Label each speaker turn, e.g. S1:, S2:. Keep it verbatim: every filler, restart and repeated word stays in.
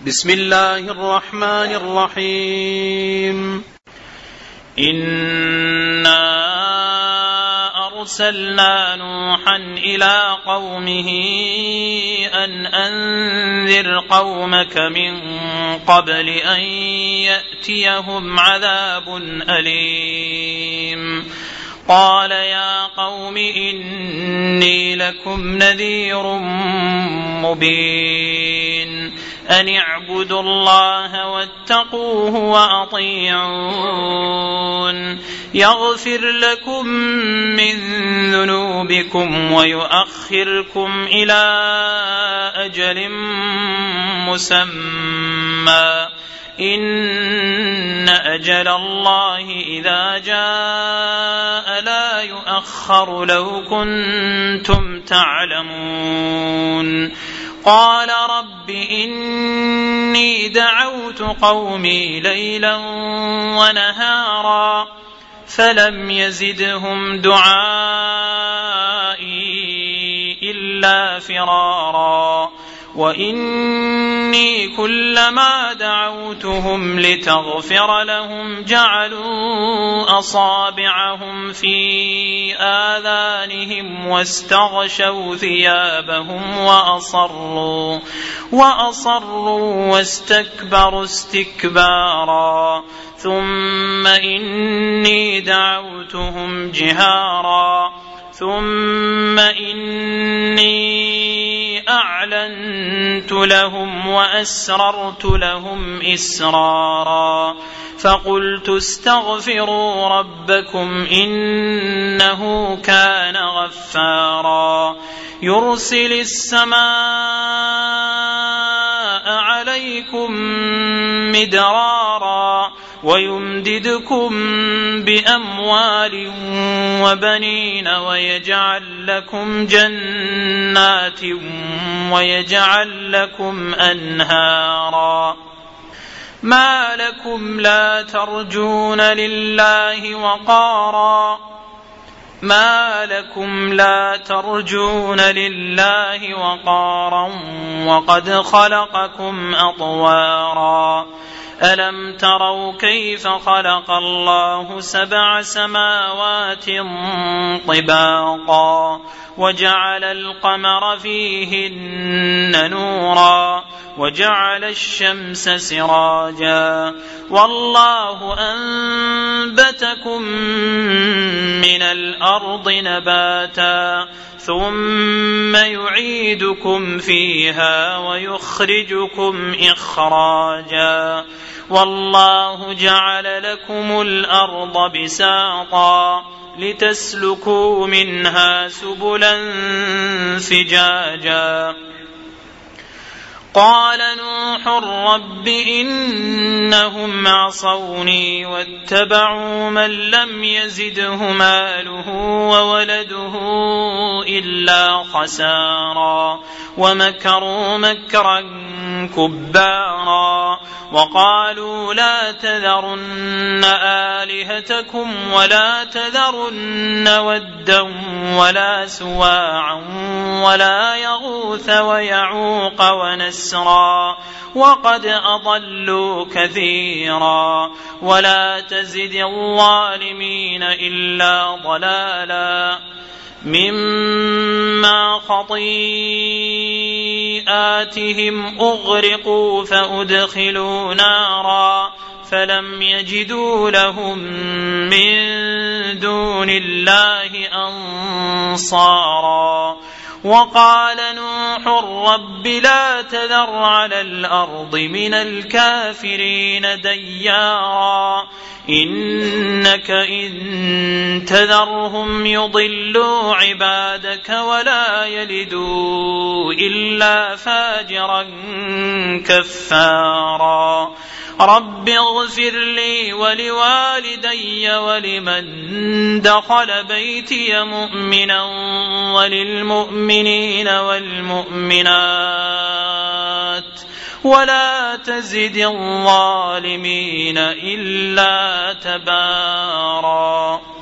S1: بسم الله الرحمن الرحيم. إنا أرسلنا نوحا إلى قومه أن أنذر قومك من قبل أن يأتيهم عذاب أليم. قال يا قوم إني لكم نذير مبين أن اعبدوا الله واتقوه وأطيعون يغفر لكم من ذنوبكم ويؤخركم إلى أجل مسمى إن أجل الله إذا جاء لا يؤخر لو كنتم تعلمون. قال رب إني دعوت قومي ليلا ونهارا فلم يزدهم دعائي إلا فرارا وإني كلما دعوتهم لتغفر لهم جعلوا أصابعهم في آذانهم واستغشوا ثيابهم وأصروا وأصروا واستكبروا استكبارا ثم إني دعوتهم جهارا ثم إني أعلنت لهم وأسررت لهم إسرارا فقلت استغفروا ربكم إنه كان غفارا يرسل السماء عليكم مدرارا ويمددكم بأموال وبنين ويجعل لكم جنات ويجعل لكم أنهارا ما لكم لا ترجون لله وقارا ما لكم لا ترجون لله وقارا وقد خلقكم أطوارا ألم تروا كيف خلق الله سبع سماوات طباقا وجعل القمر فيهن نورا وجعل الشمس سراجا والله أنبتكم من الأرض نباتا ثم يعيدكم فيها ويخرجكم إخراجا والله جعل لكم الأرض بساطا لتسلكوا منها سبلا فجاجا. قال نوح رب إنهم عصوني واتبعوا من لم يزده ماله وولده إلا خسارا ومكروا مكرا كبارا وقالوا لا تذرن آلهتكم ولا تذرن ودا ولا سواعا ولا يغوث ويعوق ونسرا وقد أضلوا كثيرا ولا تزد الظالمين إلا ضلالا مما خطيئاتهم أغرقوا فأدخلوا نارا فلم يجدوا لهم من دون الله أنصارا. وقال نوح رب لا تذر على الأرض من الكافرين ديارا إنك إن تذرهم يضلوا عبادك ولا يلدوا إلا فاجرا كفارا. رب اغفر لي ولوالدي ولمن دخل بيتي مؤمنا وللمؤمنين والمؤمنات ولا تزد الظالمين إلا تبارا.